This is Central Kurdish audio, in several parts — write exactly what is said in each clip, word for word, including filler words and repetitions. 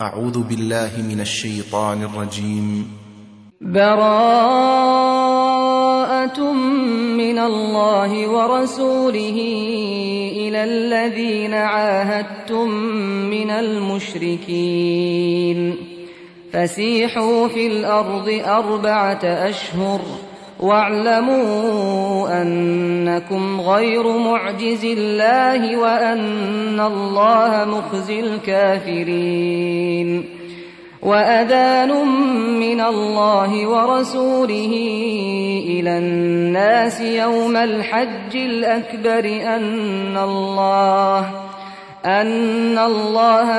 أعوذ بالله من الشيطان الرجيم. براءة من الله ورسوله إلى الذين عاهدتم من المشركين فسيحوا في الأرض أربعة أشهر واعلموا أنكم غير معجز الله وأن الله مخزي الكافرين. وأذان من الله ورسوله إلى الناس يوم الحج الأكبر أن الله أن الله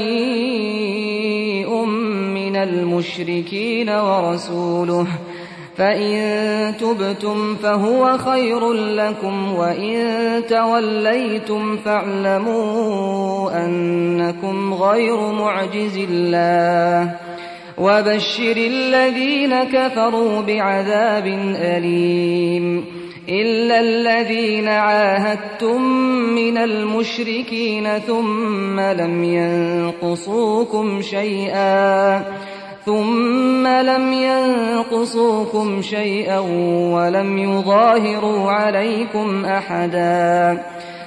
بريء من المشركين ورسوله فإن تبتم فهو خير لكم وإن توليتم فاعلموا أنكم غير معجز الله وبشر الذين كفروا بعذاب أليم. إلا الذين عاهدتم من المشركين ثم لم ينقصوكم شيئا ثم لم ينقصوكم شيئا ولم يظاهروا عليكم أحدا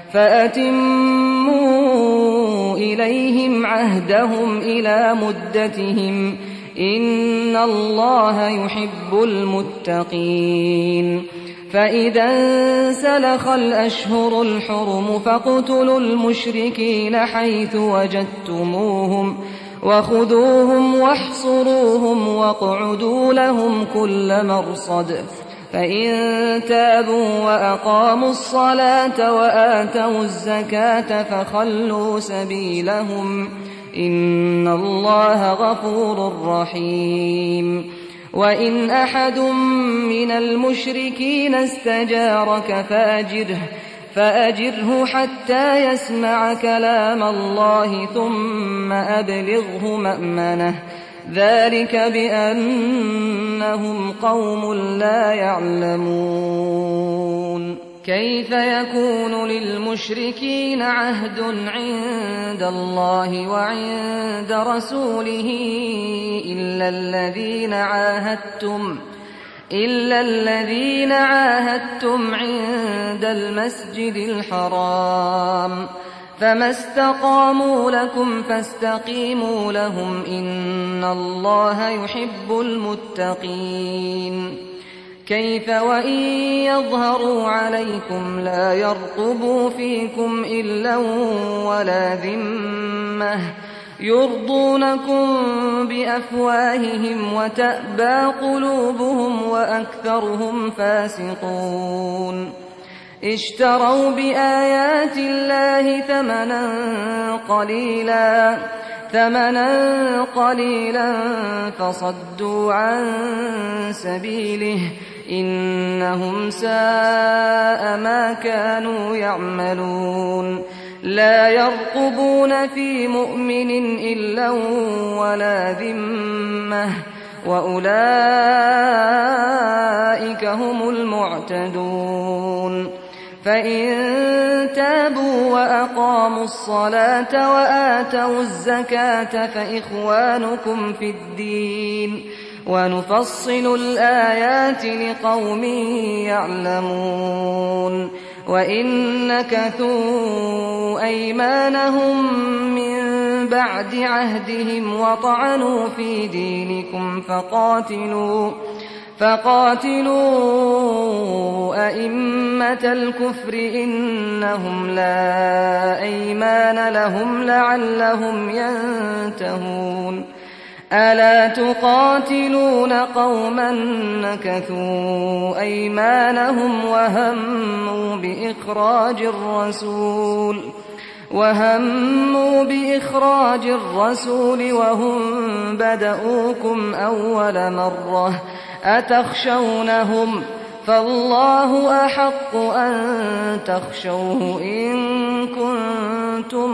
فأتموا إليهم عهدهم إلى مدتهم إن الله يحب المتقين. فإذا انسلخ الأشهر الحرم فاقتلوا المشركين حيث وجدتموهم وخذوهم واحصروهم واقعدوا لهم كل مرصد فإن تابوا وأقاموا الصلاة وآتوا الزكاة فخلوا سبيلهم إن الله غفور رحيم. وإن أحد من المشركين استجارك فأجره فأجره حتى يسمع كلام الله ثم أبلغه مأمنه ذلك بأنهم قوم لا يعلمون. كيف يكون للمشركين عهد عند الله وعند رسوله إلا الذين عاهدتم إلا الذين عاهدتم عند المسجد الحرام فما استقاموا لكم فاستقيموا لهم إن الله يحب المتقين. كيف وإن يظهروا عليكم لا يرقبوا فيكم إلا ولا ذمة يرضونكم بأفواههم وتأبى قلوبهم وأكثرهم فاسقون. اشتروا بآيات الله ثمنا قليلا ثمنا قليلا فصدوا عن سبيله إنهم ساء ما كانوا يعملون. لا يرقبون في مؤمن إلا ولا ذمة وأولئك هم المعتدون. فإن تابوا وأقاموا الصلاة وآتوا الزكاة فإخوانكم في الدين ونفصل الآيات لقوم يعلمون. وإن نكثوا أيمانهم من بعد عهدهم وطعنوا في دينكم فقاتلوا فقاتلوا أئمة الكفر إنهم لا أيمان لهم لعلهم ينتهون. ألا تقاتلون قوما نكثوا أيمانهم وهموا بإخراج الرسول وهموا بإخراج الرسول وهم بدؤوكم أول مرة أتخشونهم فالله أحق أن تخشوه إن كنتم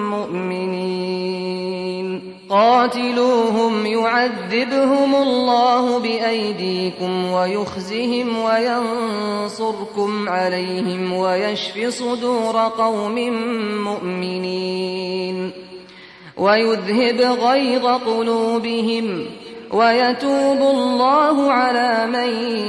مؤمنين. قاتلوهم يعذبهم الله بأيديكم ويخزهم وينصركم عليهم ويشف صدور قوم مؤمنين. ويذهب غيظ قلوبهم ويتوب الله على من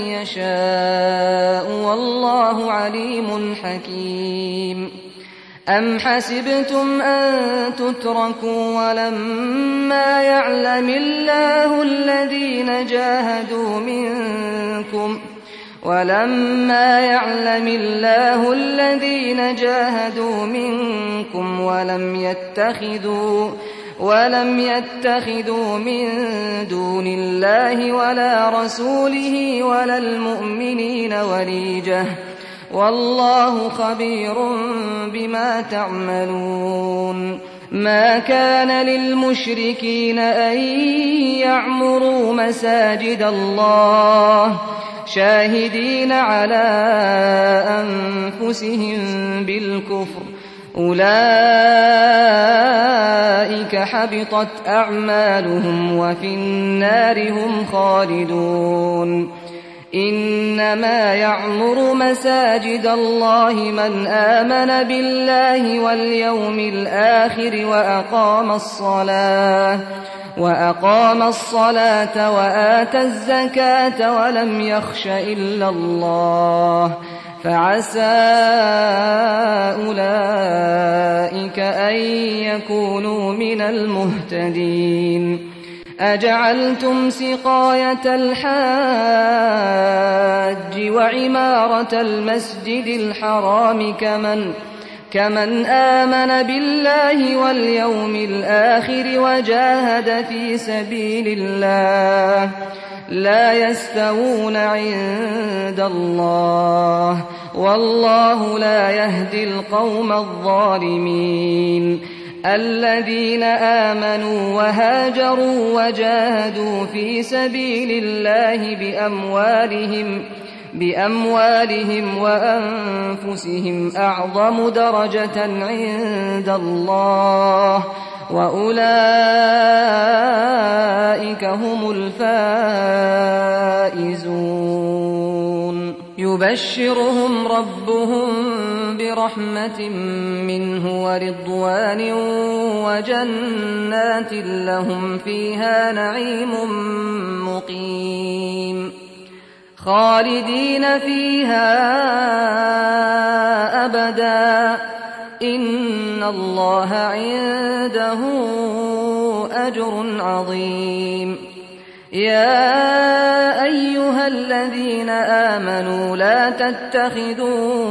يشاء والله عليم حكيم. أم حسبتم أن تتركوا ولما يعلم الله الذين جاهدوا منكم ولما يعلم الله الذين جاهدوا منكم ولم يتخذوا ولم يتخذوا من دون الله ولا رسوله ولا المؤمنين وليجة والله خبير بما تعملون. ما كان للمشركين أن يعمروا مساجد الله شاهدين على أنفسهم بالكفر أولئك حبطت أعمالهم وفي النار هم خالدون. إنما يعمر مساجد الله من آمن بالله واليوم الآخر وأقام الصلاة وأقام الصلاة وآتى الزكاة ولم يخش إلا الله فعسى أولئك أن يكونوا من المهتدين. أجعلتم سقاية الحاج وعمارة المسجد الحرام كمن كمن آمن بالله واليوم الآخر وجاهد في سبيل الله لا يستوون عند الله والله لا يهدي القوم الظالمين. الذين آمنوا وهاجروا وجاهدوا في سبيل الله بأموالهم بأموالهم وأنفسهم أعظم درجة عند الله وأولئك هم الفائزون. يبشرهم ربهم برحمة منه ورضوان وجنات لهم فيها نعيم مقيم خالدين فيها أبدا إن الله عنده أجر عظيم. يا أيها الذين آمنوا لا تتخذوا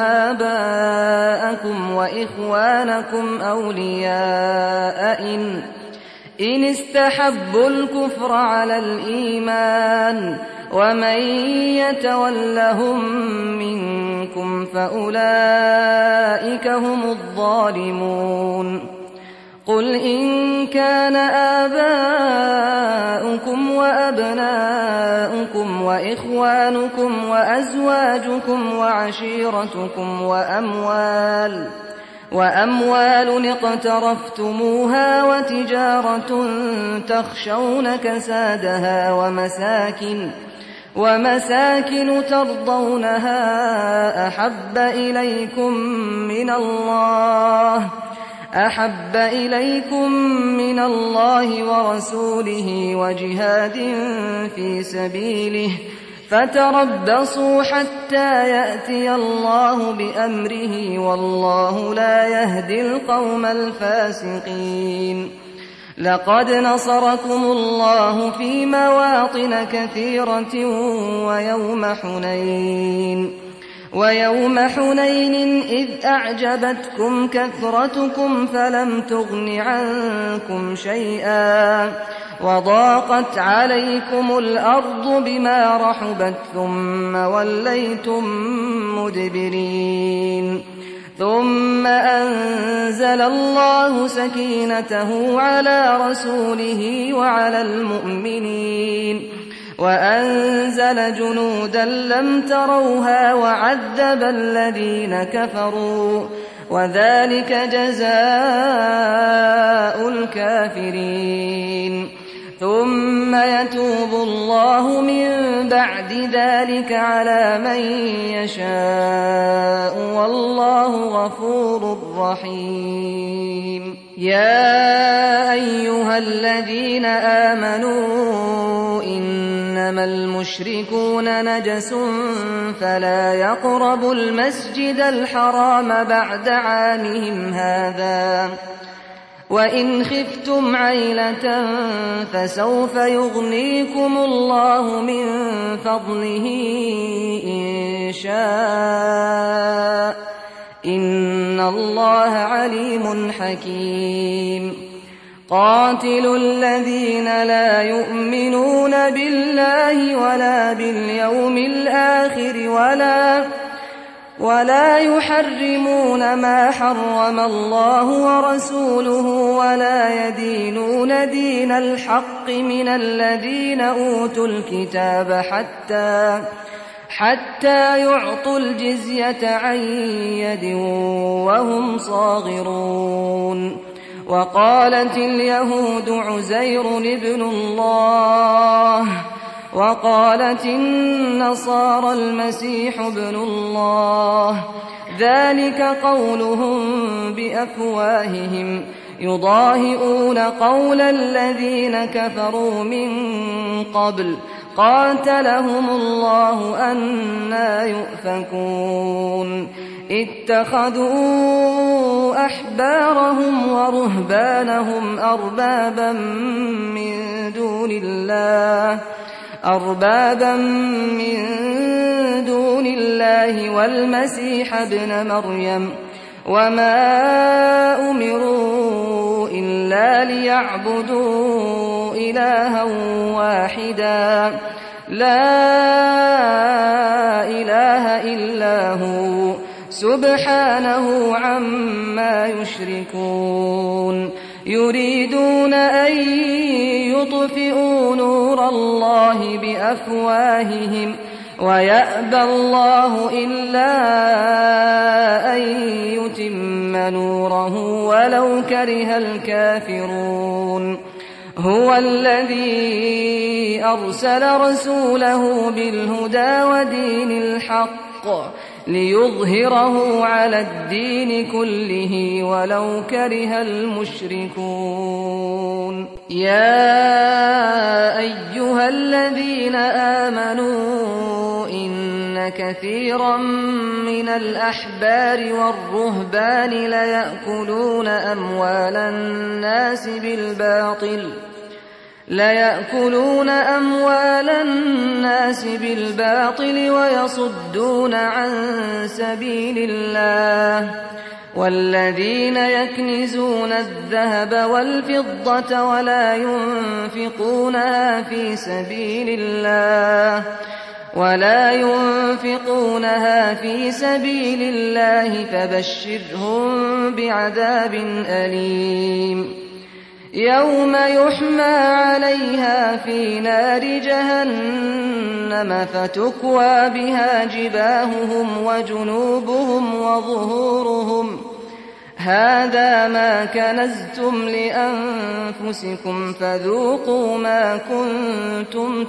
آباءكم وإخوانكم أولياء إن, إن استحبوا الكفر على الإيمان ومن يتولهم منكم فأولئك هم الظالمون. قل إن كان آباؤكم وأبناؤكم وإخوانكم وأزواجكم وعشيرتكم وأموال وأموال اقترفتموها وتجارة تخشون كسادها ومساكن ومساكن ترضونها أحب إليكم من الله أحب إليكم من الله ورسوله وجهاد في سبيله فتربصوا حتى يأتي الله بأمره والله لا يهدي القوم الفاسقين. لقد نصركم الله في مواطن كثيرة ويوم حنين ويوم حنين إذ أعجبتكم كثرتكم فلم تغن عنكم شيئا وضاقت عليكم الأرض بما رحبت ثم وليتم مدبرين. ثم أنزل الله سكينته على رسوله وعلى المؤمنين وأنزل جنودا لم تروها وعذب الذين كفروا وذلك جزاء الكافرين. ثم يتوب الله من بعد ذلك على من يشاء والله غفور رحيم. يا أيها الذين آمنوا إنما المشركون نجس فلا يقربوا المسجد الحرام بعد عامهم هذا وإن خفتم عيلة فسوف يغنيكم الله من فضله إن شاء إن الله عليم حكيم قاتلوا الذين لا يؤمنون بالله ولا باليوم الآخر ولا ولا يحرمون ما حرم الله ورسوله ولا يدينون دين الحق من الذين أوتوا الكتاب حتى حتى يعطوا الجزية عن يد وهم صاغرون وقالت اليهود عزير ابن الله وقالت النصارى المسيح ابن الله ذلك قولهم بأفواههم يضاهئون قول الذين كفروا من قبل قاتلهم الله أنى يؤفكون اتخذوا أحبارهم ورهبانهم أربابا من دون الله أربابا من دون الله والمسيح ابن مريم وما أمروا إلا ليعبدوا إلها واحدا لا إله إلا هو سبحانه عما يشركون يريدون أن يطفئوا نور الله بأفواههم ويأبى الله إلا أن يتم نوره ولو كره الكافرون هو الذي أرسل رسوله بالهدى ودين الحق ليظهره على الدين كله ولو كره المشركون يا أيها الذين آمنوا إن كثيرا من الأحبار والرهبان ليأكلون أموال الناس بالباطل ليأكلون أموال الناس بالباطل ويصدون عن سبيل الله والذين يكنزون الذهب والفضة ولا ينفقونها في سبيل الله ولا ينفقونها في سبيل الله فبشرهم بعذاب أليم يوم يحمى عليها في نار جهنم فتكوى بها جباههم وجنوبهم وظهورهم هذا ما كنزتم لأنفسكم فذوقوا ما كنتم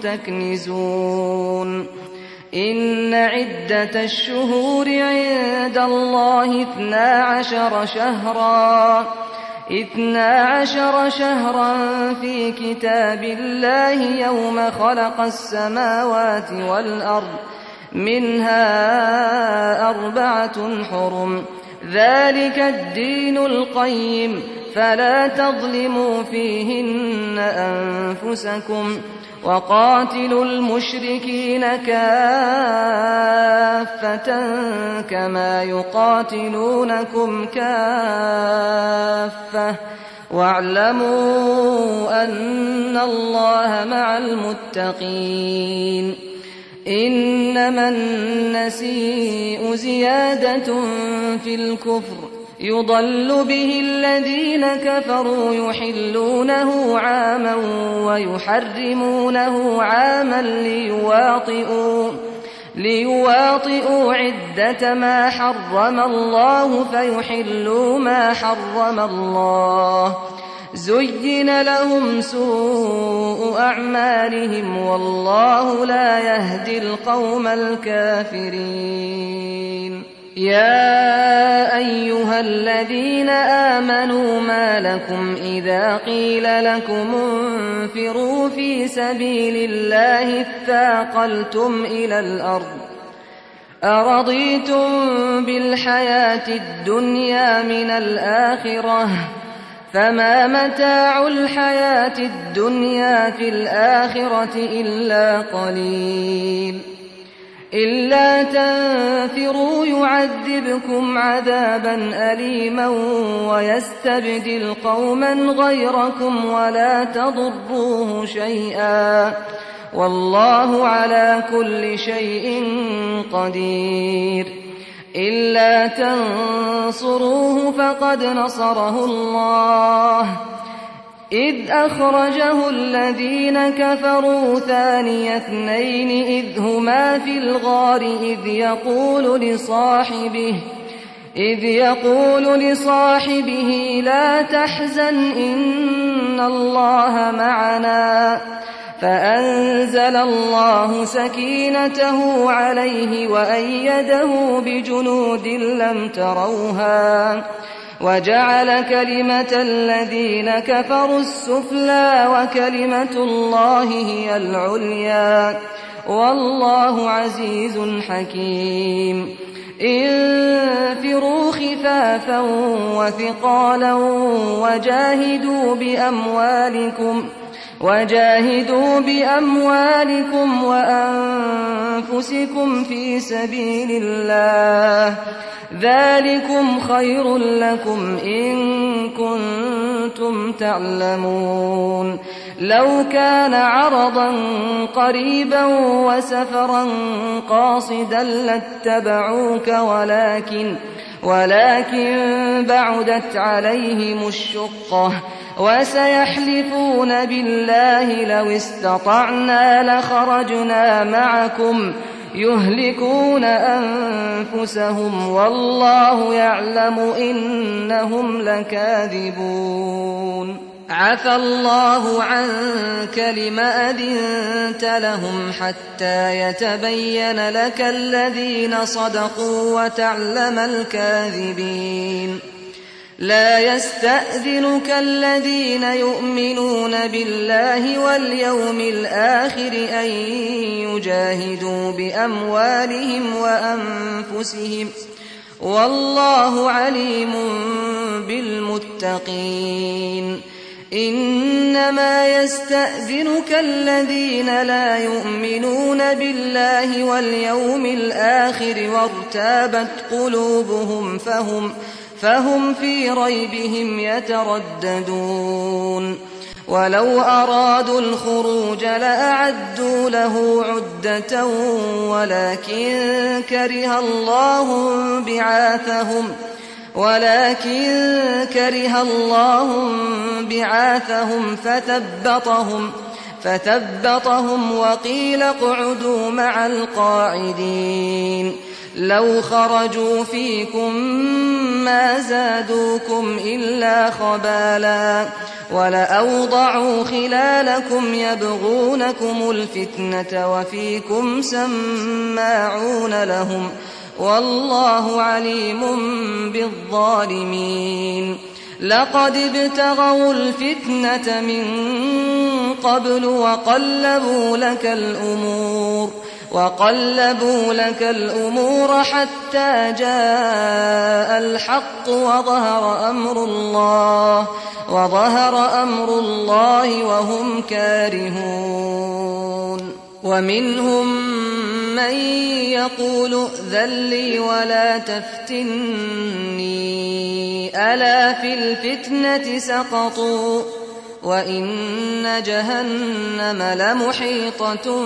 تكنزون إن عدة الشهور عند الله اثنا عشر شهرا اثنا عشر شهرا في كتاب الله يوم خلق السماوات والأرض منها أربعة حرم ذلك الدين القيم فلا تظلموا فيهن أنفسكم وقاتلوا المشركين كافة كما يقاتلونكم كافة واعلموا أن الله مع المتقين إنما النسيء زيادة في الكفر يضل به الذين كفروا يحلونه عاما ويحرمونه عاما ليواطئوا ليواطئوا عدة ما حرم الله فيحلوا ما حرم الله زين لهم سوء أعمالهم والله لا يهدي القوم الكافرين. يا أيها الذين آمنوا ما لكم إذا قيل لكم انفروا في سبيل الله اثاقلتم إلى الأرض أرضيتم بالحياة الدنيا من الآخرة فما متاع الحياة الدنيا في الآخرة إلا قليل إلا تنفروا يعذبكم عذابا أليما ويستبدل قوما غيركم ولا تضروه شيئا والله على كل شيء قدير إلا تنصروه فقد نصره الله إذ أخرجه الذين كفروا ثاني اثنين إذ هما في الغار إذ يقول لصاحبه إذ يقول لصاحبه لا تحزن إن الله معنا فأنزل الله سكينته عليه وأيده بجنود لم تروها وجعل كلمة الذين كفروا السفلى وكلمة الله هي العليا والله عزيز حكيم انفروا خفافا وثقالا وجاهدوا بأموالكم وجاهدوا بأموالكم وأنفسكم في سبيل الله ذلكم خير لكم إن كنتم تعلمون لو كان عرضا قريبا وسفرا قاصدا لاتبعوك ولكن ولكن بعدت عليهم الشقة وسيحلفون بالله لو استطعنا لخرجنا معكم يهلكون أنفسهم والله يعلم إنهم لكاذبون عفى الله عنك لما أذنت لهم حتى يتبين لك الذين صدقوا وتعلم الكاذبين لا يستأذنك الذين يؤمنون بالله واليوم الآخر أن يجاهدوا بأموالهم وأنفسهم والله عليم بالمتقين إنما يستأذنك الذين لا يؤمنون بالله واليوم الآخر وارتابت قلوبهم فهم فهم في ريبهم يترددون ولو أرادوا الخروج لأعدوا له عدة ولكن كره الله بعاثهم ولكن كره الله بعاثهم فثبطهم فثبطهم وقيل اقعدوا مع القاعدين لو خرجوا فيكم ما زادوكم إلا خبالا ولأوضعوا خلالكم يبغونكم الفتنة وفيكم سماعون لهم والله عليم بالظالمين لقد ابتغوا الفتنة من قبل وقلبوا لك الأمور وقلبوا لك الأمور حتى جاء الحق وظهر أمر الله وظهر أمر الله وهم كارهون ومنهم من يقول ائذن لي ولا تفتني ألا في الفتنة سقطوا وإن جهنم لمحيطة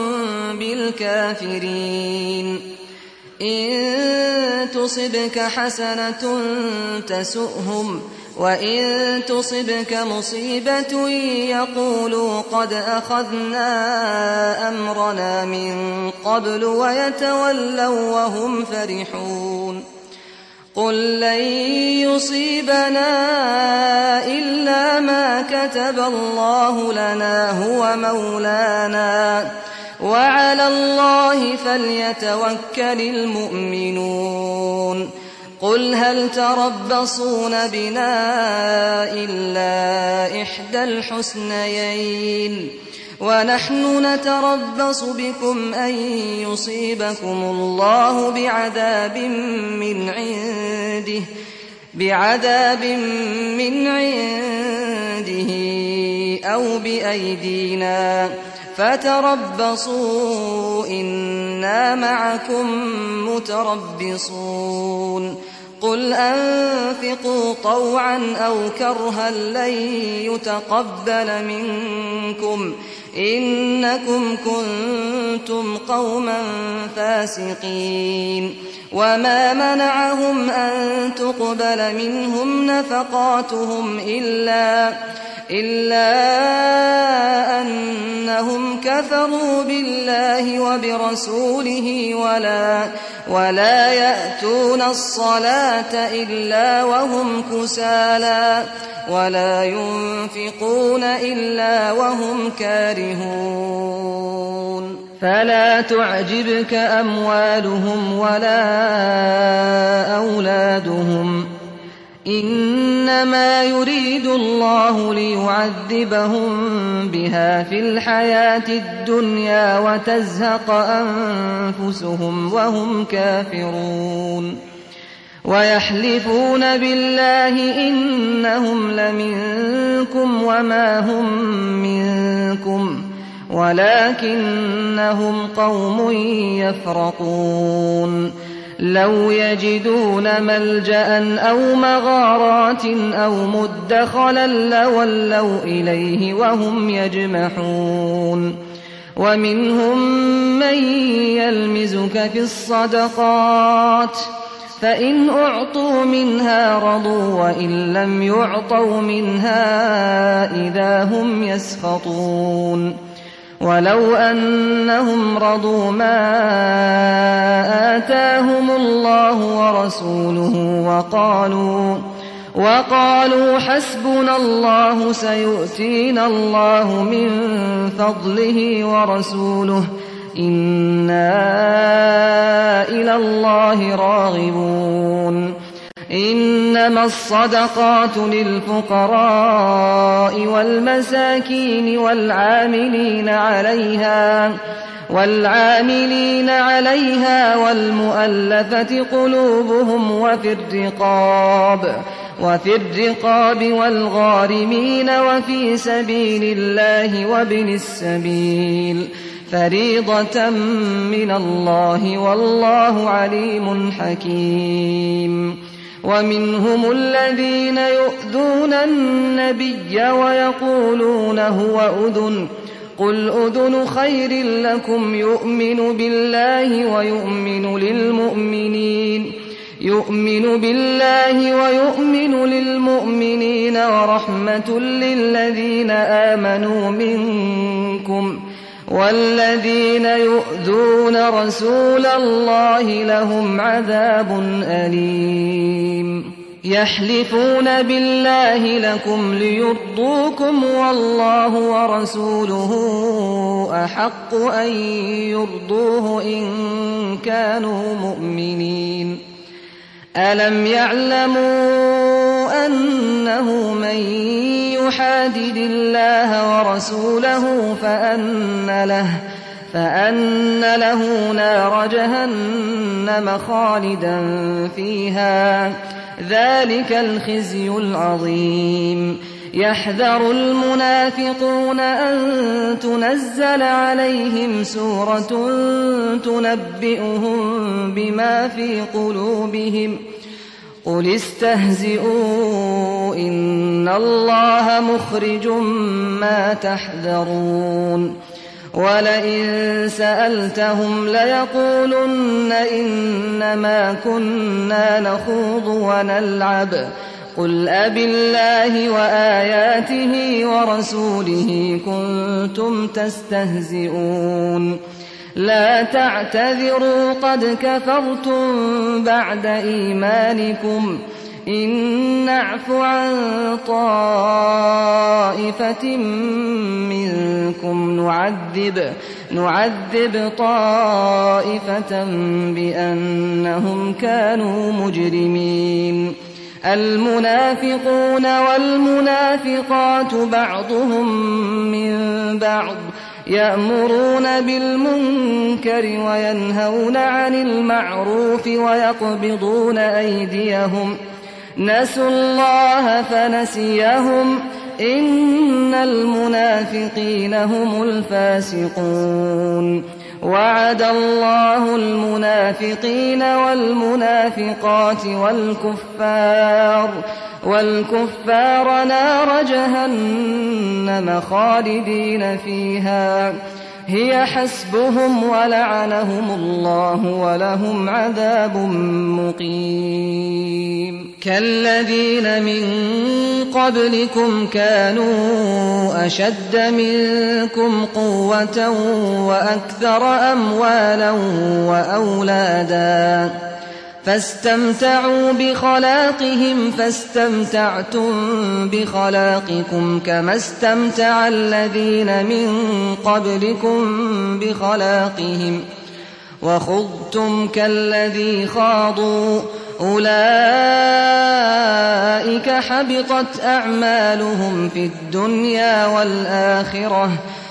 بالكافرين إن تصبك حسنة تسؤهم وإن تصبك مصيبة يقولوا قد أخذنا أمرنا من قبل ويتولوا وهم فرحون قل لن يصيبنا إلا ما كتب الله لنا هو مولانا وعلى وعلى الله فليتوكل المؤمنون قل هل تربصون بنا إلا إحدى الحسنيين ونحن نتربص بكم أن يصيبكم الله بعذاب من عنده بعذاب من عنده أو بأيدينا فتربصوا إنا معكم متربصون قل أنفقوا طوعا أو كرها لن يتقبل منكم إنكم كنتم قوما فاسقين وما منعهم أن تقبل منهم نفقاتهم إلا إلا أنهم كفروا بالله وبرسوله ولا ولا يأتون الصلاة إلا وهم كسالى ولا ينفقون إلا وهم كارهون فلا تعجبك أموالهم ولا أولادهم إنما يريد الله ليعذبهم بها في الحياة الدنيا وتزهق أنفسهم وهم كافرون ويحلفون بالله إنهم لمنكم وما هم منكم ولكنهم قوم يفرقون لو يجدون ملجأ أو مغارات أو مدخلا لولوا إليه وهم يجمحون ومنهم من يلمزك في الصدقات فإن أعطوا منها رضوا وإن لم يعطوا منها إذا هم يسخطون ولو أنهم رضوا ما آتاهم الله ورسوله وقالوا وقالوا حسبنا الله سيؤتينا الله من فضله ورسوله إنا إلى الله راغبون إنما الصدقات للفقراء والمساكين والعاملين عليها والعاملين عليها والمؤلفة قلوبهم وفي الرقاب وفي الرقاب والغارمين وفي سبيل الله وابن السبيل فريضة من الله والله عليم حكيم ومنهم الذين يؤذون النبي ويقولون هو أذن قل أذن خير لكم يؤمن بالله ويؤمن للمؤمنين يؤمن بالله ويؤمن للمؤمنين ورحمة للذين آمنوا منكم والذين يؤذون رسول الله لهم عذاب أليم يحلفون بالله لكم ليرضوكم والله ورسوله أحق أن يرضوه إن كانوا مؤمنين ألم يعلموا أنه من يحادد الله ورسوله فأن له فأن له نار جهنم خالدا فيها ذلك الخزي العظيم يحذر المنافقون أن تنزل عليهم سورة تنبئهم بما في قلوبهم قل استهزئوا إن الله مخرج ما تحذرون ولئن سألتهم ليقولن إنما كنا نخوض ونلعب قل أبالله وآياته ورسوله كنتم تستهزئون لا تعتذروا قد كفرتم بعد إيمانكم إن نعف عن طائفة منكم نعذب نعذب, نعذب طائفة بأنهم كانوا مجرمين. المنافقون والمنافقات بعضهم من بعض يأمرون بالمنكر وينهون عن المعروف ويقبضون أيديهم نسوا الله فنسيهم إن المنافقين هم الفاسقون. وعد الله المنافقين والمنافقات والكفار والكفار نار جهنم خالدين فيها هي حسبهم ولعنهم الله ولهم عذاب مقيم. كالذين من قبلكم كانوا أشد منكم قوة وأكثر أموالا وأولادا فاستمتعوا بخلاقهم فاستمتعتم بخلاقكم كما استمتع الذين من قبلكم بخلاقهم وخضتم كالذي خاضوا أولئك حبطت أعمالهم في الدنيا والآخرة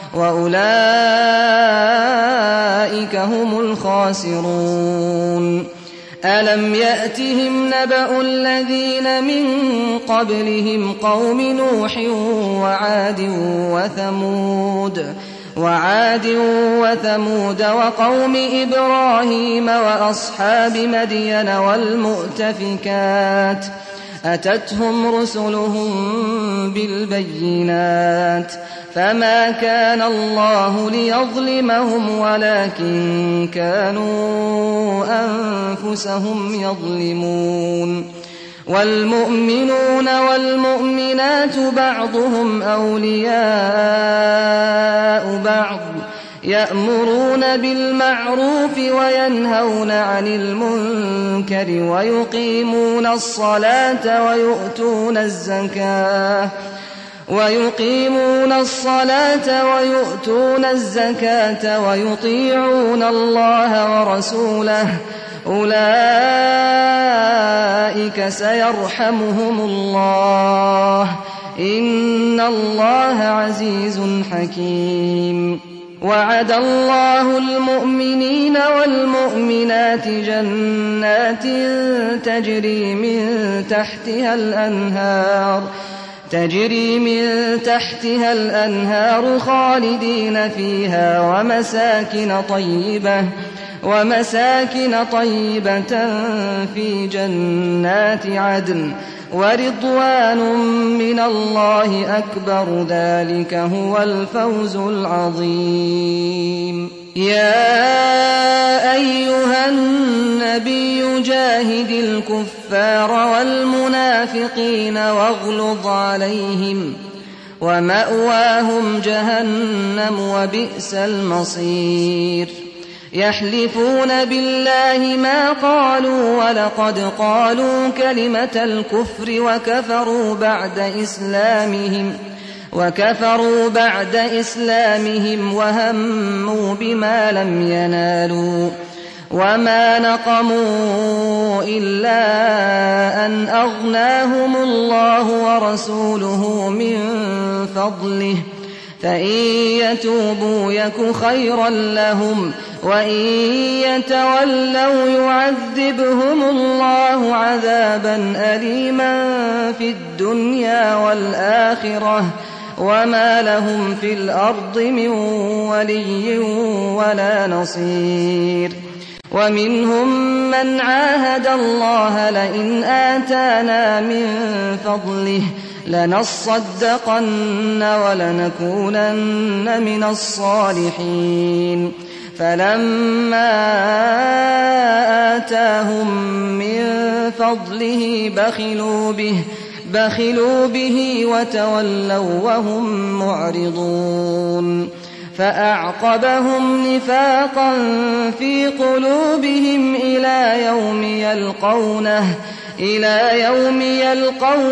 وأولئك هم الخاسرون. ألم يأتهم نبأ الذين من قبلهم قوم نوح وعاد وثمود وعاد وثمود وقوم إبراهيم وأصحاب مدين والمؤتفكات أتتهم رسلهم بالبينات فما كان الله ليظلمهم ولكن كانوا أنفسهم يظلمون. والمؤمنون والمؤمنات بعضهم أولياء بعض يأمرون بالمعروف وينهون عن المنكر ويقيمون الصلاة ويؤتون الزكاة ويقيمون الصلاة ويؤتون الزكاة ويطيعون الله ورسوله أولئك سيرحمهم الله إن الله عزيز حكيم. وعد الله المؤمنين والمؤمنات جنات تجري من تحتها الأنهار تجري من تحتها الأنهار خالدين فيها ومساكن طيبة ومساكن طيبة في جنات عدن ورضوان من الله أكبر ذلك هو الفوز العظيم. يا أيها النبي جاهد الكفار والمنافقين واغلظ عليهم ومأواهم جهنم وبئس المصير. يحلفون بالله ما قالوا ولقد قالوا كلمة الكفر وكفروا بعد إسلامهم وكفروا بعد إسلامهم وهموا بما لم ينالوا وما نقموا إلا أن أغناهم الله ورسوله من فضله فإن يتوبوا يك خيرا لهم وإن يتولوا يعذبهم الله عذابا أليما في الدنيا والآخرة وما لهم في الأرض من ولي ولا نصير. ومنهم من عاهد الله لئن آتانا من فضله لنصدقن ولنكونن من الصالحين فلما آتاهم من فضله بخلوا به بخلوا به وتولوا وهم معرضون فأعقبهم نفاقا في قلوبهم إلى يوم يلقونه إلى يوم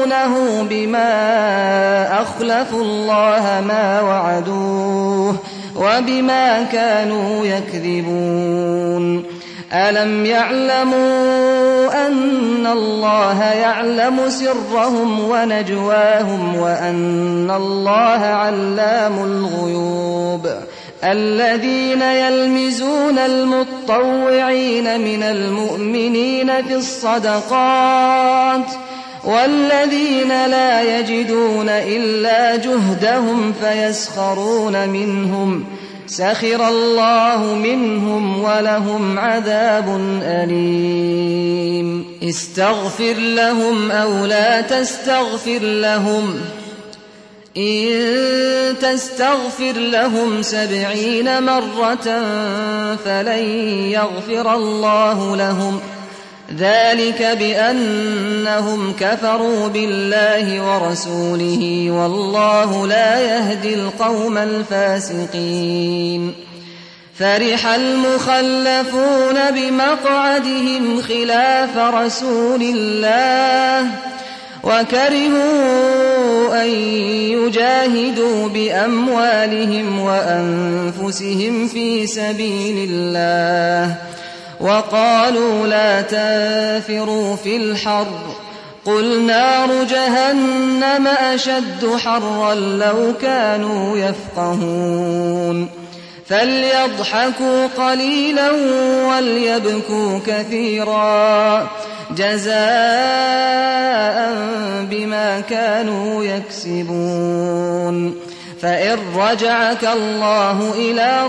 يلقونه بما أخلفوا الله ما وعدوه وبما كانوا يكذبون ألم يعلموا أن الله يعلم سرهم ونجواهم وأن الله علام الغيوب الذين يلمزون المتطوعين من المؤمنين في الصدقات والذين لا يجدون إلا جهدهم فيسخرون منهم سخر الله منهم ولهم عذاب أليم استغفر لهم أو لا تستغفر لهم إن تستغفر لهم سبعين مرة فلن يغفر الله لهم ذلك بأنهم كفروا بالله ورسوله والله لا يهدي القوم الفاسقين فرح المخلفون بمقعدهم خلاف رسول الله وكرهوا أن يجاهدوا بأموالهم وأنفسهم في سبيل الله وقالوا لا تنفروا في الحر قل نار جهنم أشد حرا لو كانوا يفقهون فليضحكوا قليلا وليبكوا كثيرا جزاء بما كانوا يكسبون فإن رجعك الله إلى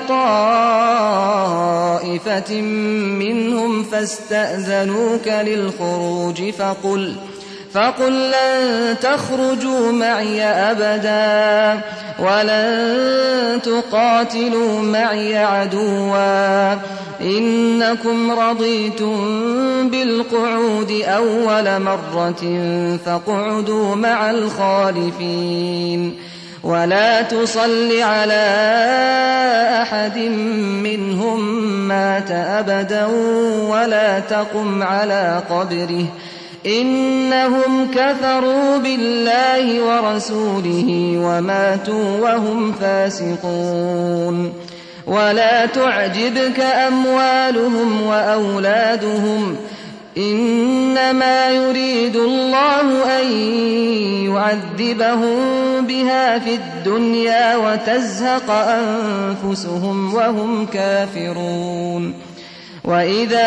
طائفة منهم فاستأذنوك للخروج فقل فقل لن تخرجوا معي أبدا ولن تقاتلوا معي عدوا إنكم رضيتم بالقعود أول مرة فاقعدوا مع الخالفين ولا تصل على أحد منهم مات أبدا ولا تقم على قبره إنهم كفروا بالله ورسوله وماتوا وهم فاسقون ولا تعجبك أموالهم وأولادهم إنما يريد الله أن يعذبهم بها في الدنيا وتزهق أنفسهم وهم كافرون وإذا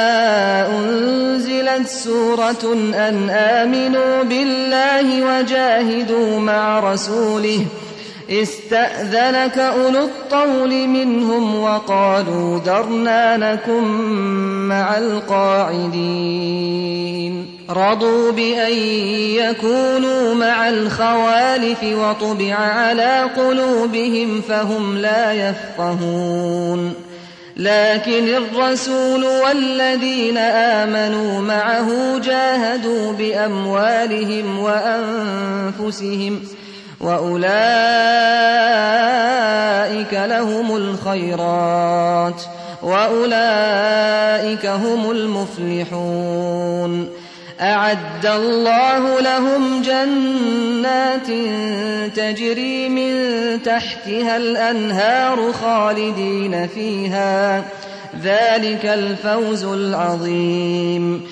أنزلت سورة أن آمنوا بالله وجاهدوا مع رسوله استأذنك أولو الطول منهم وقالوا ذرنا نكن مع القاعدين رضوا بأن يكونوا مع الخوالف وطبع على قلوبهم فهم لا يفقهون لكن الرسول والذين آمنوا معه جاهدوا بأموالهم وأنفسهم وأولئك لهم الخيرات وأولئك هم المفلحون أعد الله لهم جنات تجري من تحتها الأنهار خالدين فيها ذلك الفوز العظيم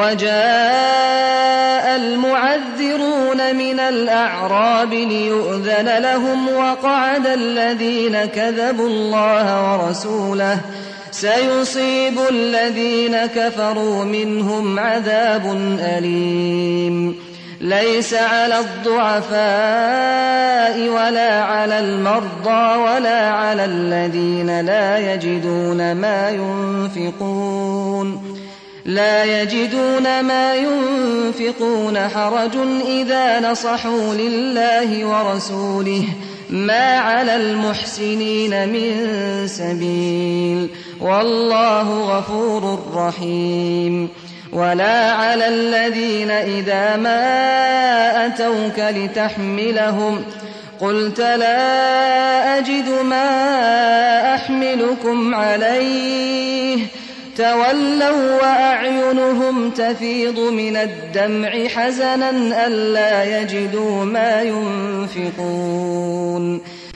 وجاء المعذرون من الأعراب ليؤذن لهم وقعد الذين كذبوا الله ورسوله سيصيب الذين كفروا منهم عذاب أليم ليس على الضعفاء ولا على المرضى ولا على الذين لا يجدون ما ينفقون لا يجدون ما ينفقون حرج إذا نصحوا لله ورسوله ما على المحسنين من سبيل والله غفور رحيم ولا على الذين إذا ما أتوك لتحملهم قلت لا أجد ما أحملكم عليه تولوا وأعينهم تفيض من الدمع حزنا ألا يجدوا ما ينفقون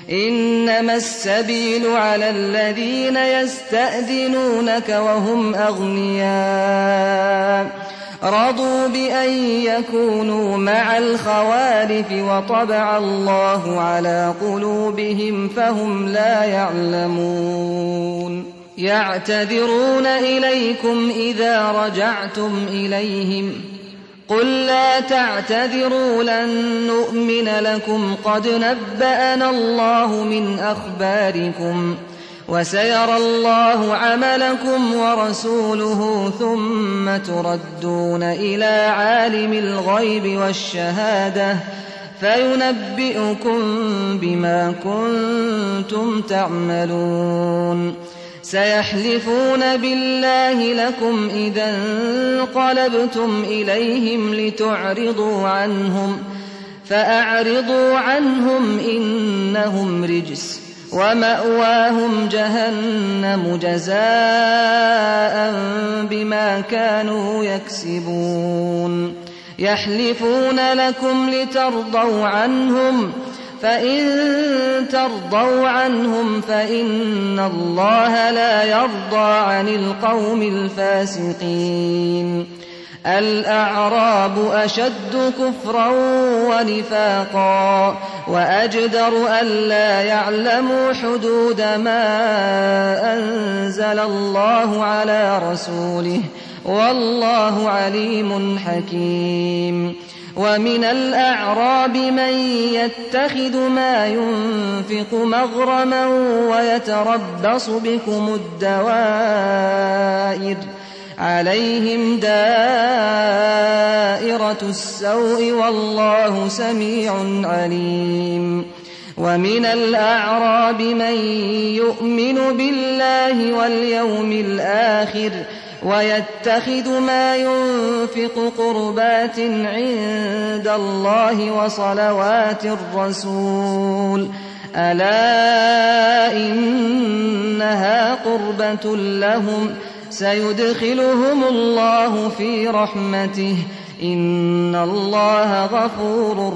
إنما السبيل على الذين يستأذنونك وهم أغنياء رضوا بأن يكونوا مع الخوالف وطبع الله على قلوبهم فهم لا يعلمون يعتذرون إليكم إذا رجعتم إليهم قل لا تعتذروا لن نؤمن لكم قد نبأنا الله من أخباركم وسيرى الله عملكم ورسوله ثم تردون إلى عالم الغيب والشهادة فينبئكم بما كنتم تعملون سيحلفون بالله لكم إذا انقلبتم إليهم لتعرضوا عنهم فأعرضوا عنهم إنهم رجس ومأواهم جهنم جزاء بما كانوا يكسبون يحلفون لكم لترضوا عنهم فإن ترضوا عنهم فإن الله لا يرضى عن القوم الفاسقين الأعراب أشد كفرا ونفاقا وأجدر ألا يعلموا حدود ما أنزل الله على رسوله والله عليم حكيم ومن الأعراب من يتخذ ما ينفق مغرما ويتربص بكم الدوائر عليهم دائرة السوء والله سميع عليم ومن الأعراب من يؤمن بالله واليوم الآخر ويتخذ ما ينفق قربات عند الله وصلوات الرسول ألا إنها قربة لهم سيدخلهم الله في رحمته إن الله غفور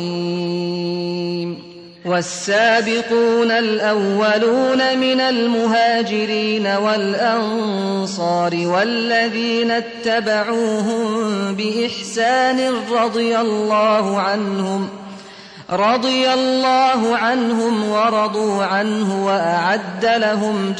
رحيم والسابقون الأولون من المهاجرين والأنصار والذين اتبعوهم بإحسان رضي الله عنهم رضي الله عنهم ورضوا عنه وأعد لهم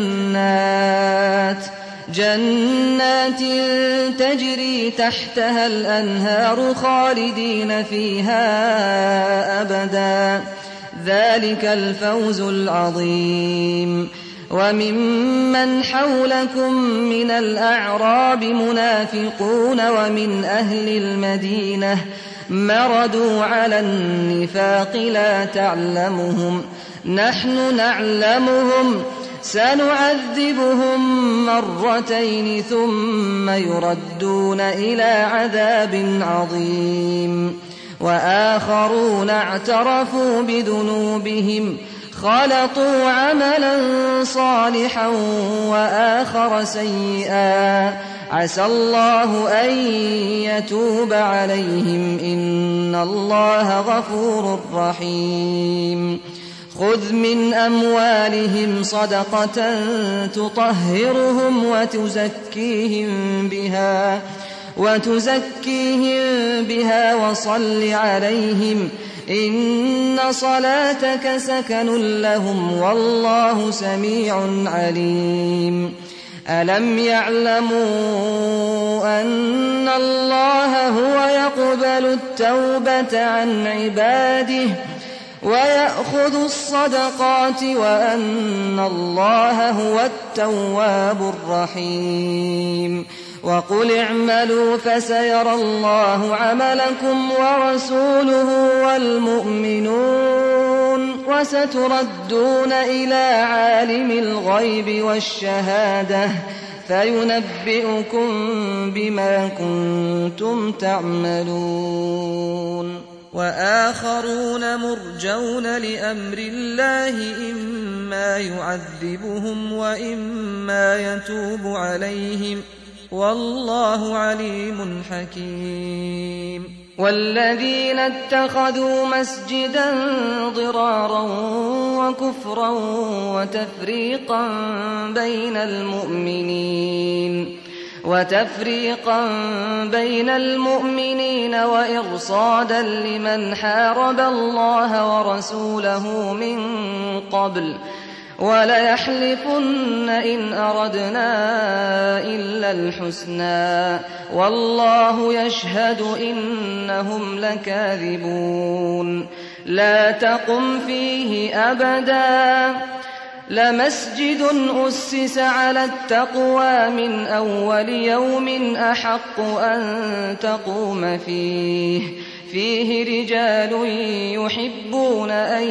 جنات جنات تجري تحتها الأنهار خالدين فيها أبدا ذلك الفوز العظيم وممن حولكم من الأعراب منافقون ومن أهل المدينة مردوا على النفاق لا تعلمهم نحن نعلمهم سنعذبهم مرتين ثم يردون إلى عذاب عظيم وآخرون اعترفوا بذنوبهم خلطوا عملا صالحا وآخر سيئا عسى الله أن يتوب عليهم إن الله غفور رحيم خذ من أموالهم صدقة تطهرهم وتزكيهم بها وتزكيهم بها وصل عليهم إن صلاتك سكن لهم والله سميع عليم ألم يعلموا أن الله هو يقبل التوبة عن عباده ويأخذ الصدقات وأن الله هو التواب الرحيم وقل اعملوا فسيرى الله عملكم ورسوله والمؤمنون وستردون إلى عالم الغيب والشهادة فينبئكم بما كنتم تعملون وآخرون مرجون لأمر الله إما يعذبهم وإما يتوب عليهم والله عليم حكيم والذين اتخذوا مسجدا ضرارا وكفرا وتفريقا بين المؤمنين وتفريقا بين المؤمنين وإرصادا لمن حارب الله ورسوله من قبل وليحلفن إن أردنا إلا الحسنى والله يشهد إنهم لكاذبون لا تقم فيه أبدا لمسجد أسس على التقوى من أول يوم أحق أن تقوم فيه فيه رجال يحبون أن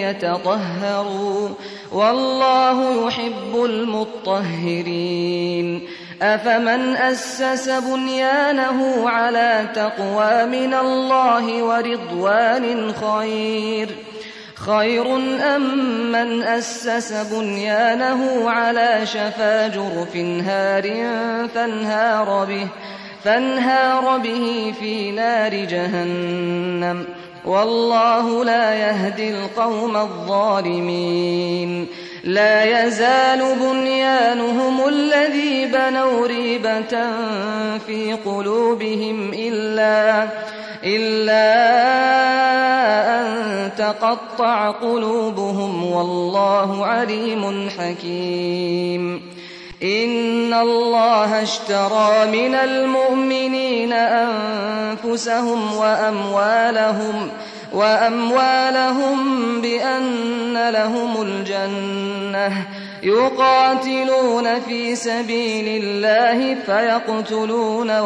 يتطهروا والله يحب المطهرين أفمن أسس بنيانه على تقوى من الله ورضوان خير خير أم من أسس بنيانه على شفا جرف هار فانهار به فانهار به في نار جهنم والله لا يهدي القوم الظالمين لا يزال بنيانهم الذي بنوا ريبة في قلوبهم إلا إلا أن تقطع قلوبهم والله عليم حكيم إن الله اشترى من المؤمنين أنفسهم وأموالهم وأموالهم بأن لهم الجنة يقاتلون في سبيل الله فيقتلون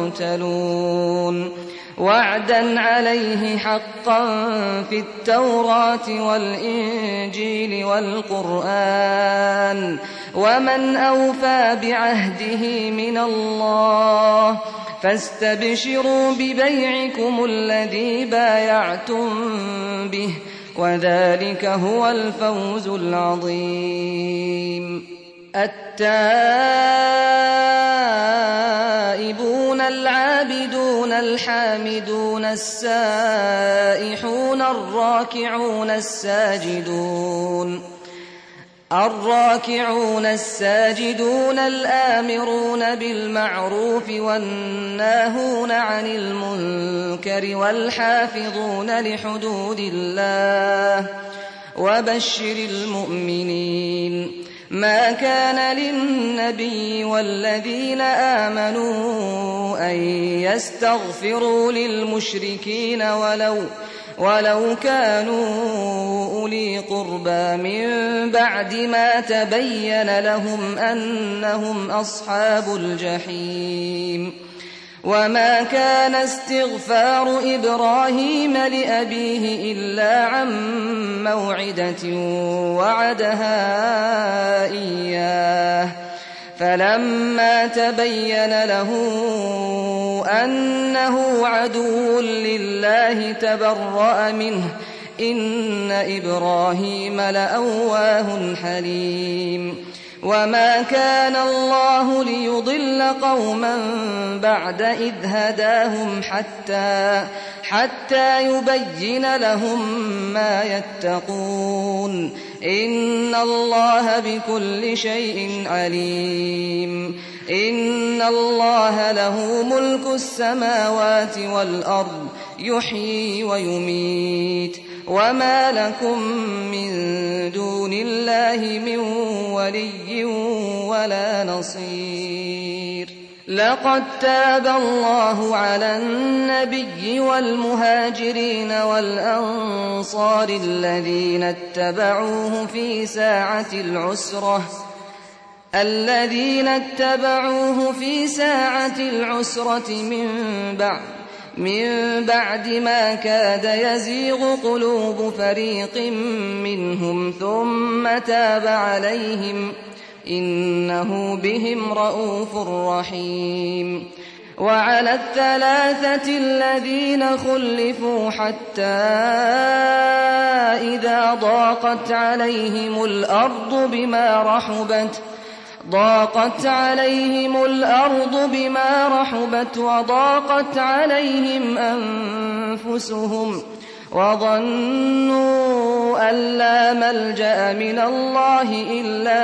ويقتلون وعدا عليه حقا في التوراة والإنجيل والقرآن ومن أوفى بعهده من الله فاستبشروا ببيعكم الذي بايعتم به وذلك هو الفوز العظيم التائبون العابدون الحامدون السائحون الراكعون الساجدون الراكعون الساجدون الآمرون بالمعروف والناهون عن المنكر والحافظون لحدود الله وبشر المؤمنين ما كان للنبي والذين آمنوا أن يستغفروا للمشركين ولو ولو كانوا أولي قربى من بعد ما تبين لهم أنهم أصحاب الجحيم وما كان استغفار إبراهيم لأبيه إلا عن موعدة وعدها إياه فلما تبين له أنه عدو لله تبرأ منه إن إبراهيم لأواه حليم وما كان الله ليضل قوما بعد إذ هداهم حتى حتى يبين لهم ما يتقون إن الله بكل شيء عليم إن الله له ملك السماوات والأرض يحيي ويميت وما لكم من دون الله من ولي ولا نصير لقد تاب الله على النبي والمهاجرين والأنصار الذين اتبعوه في ساعة العسرة الذين اتبعوه في ساعة العسرة من بعد من بعد ما كاد يزيغ قلوب فريق منهم ثم تاب عليهم إنه بهم رءوف رحيم وعلى الثلاثة الذين خلفوا حتى إذا ضاقت عليهم الأرض بما رحبت ضاقت عليهم الأرض بما رحبت وضاقت عليهم أنفسهم وظنوا أن لا ملجأ من الله إلا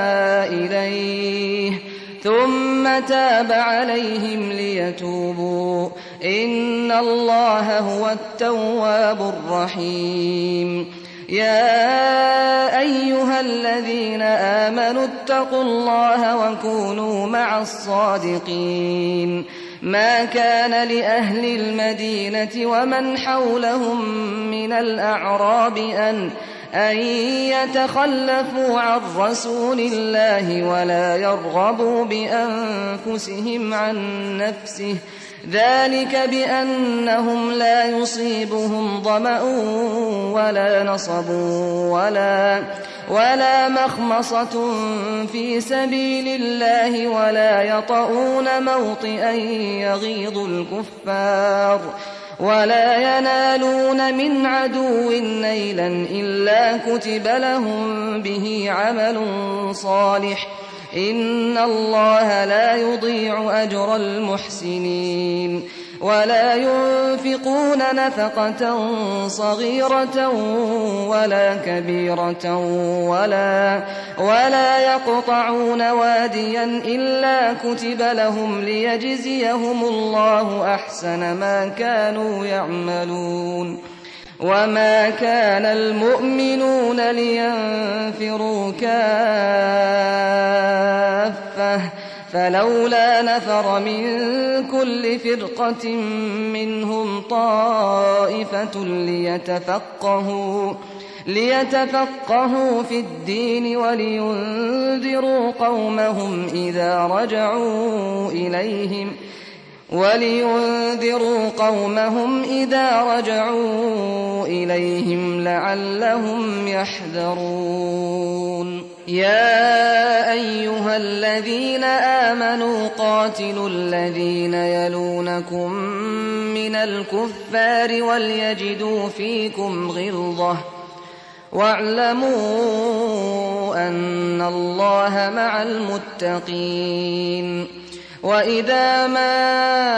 إليه ثم تاب عليهم ليتوبوا إن الله هو التواب الرحيم. يا أيها الذين آمنوا اتقوا الله وكونوا مع الصادقين. ما كان لأهل المدينة ومن حولهم من الأعراب أن أن يتخلفوا عن رسول الله ولا يرغبوا بأنفسهم عن نفسه ذلك بأنهم لا يصيبهم ظمأ ولا نصب ولا ولا مخمصة في سبيل الله ولا يطؤون موطئا يغيظ الكفار ولا ينالون من عدو نيلا إلا كتب لهم به عمل صالح إن الله لا يضيع أجر المحسنين. ولا ينفقون نفقة صغيرة ولا كبيرة ولا, ولا يقطعون واديا إلا كتب لهم ليجزيهم الله أحسن ما كانوا يعملون. وما كان المؤمنون لينفروا كافة فلولا نفر من كل فرقة منهم طائفة ليتفقهوا ليتفقهوا في الدين ولينذروا قومهم إذا رجعوا إليهم ولينذروا قومهم إذا رجعوا إليهم لعلهم يحذرون. يا أيها الذين آمنوا قاتلوا الذين يلونكم من الكفار وليجدوا فيكم غلظة واعلموا أن الله مع المتقين. وإذا ما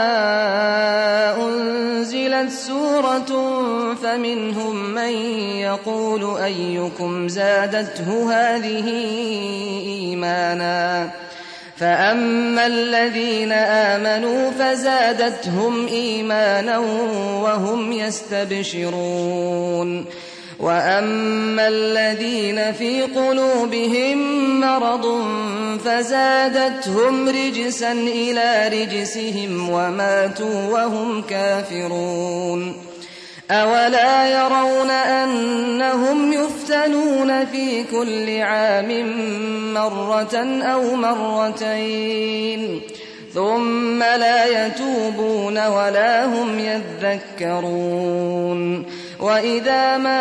أنزلت سورة فمنهم من يقول أيكم زادته هذه إيمانا فأما الذين آمنوا فزادتهم إيمانا وهم يستبشرون وأما الذين في قلوبهم مرض فزادتهم رجسا إلى رجسهم وماتوا وهم كافرون. أولا يرون أنهم يفتنون في كل عام مرة أو مرتين ثم لا يتوبون ولا هم يذكرون. وإذا ما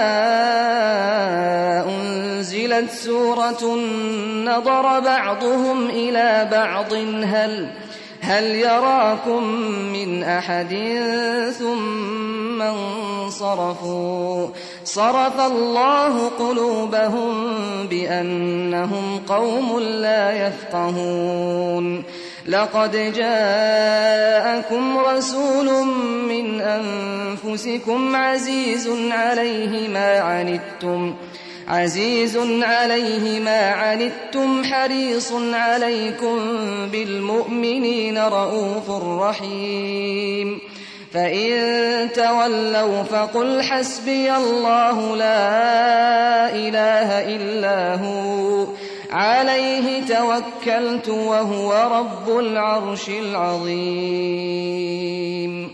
أنزلت سورة نظر بعضهم إلى بعض هل هل يراكم من أحد ثم انصرفوا صرف الله قلوبهم بأنهم قوم لا يفقهون. لقد جاءكم رسول من أنفسكم عزيز عليه ما عنتم عزيز عليه ما عنتم حريص عليكم بالمؤمنين رؤوف رحيم. فإن تولوا فقل حسبي الله لا إله إلا هو عليه توكلت وهو رب العرش العظيم.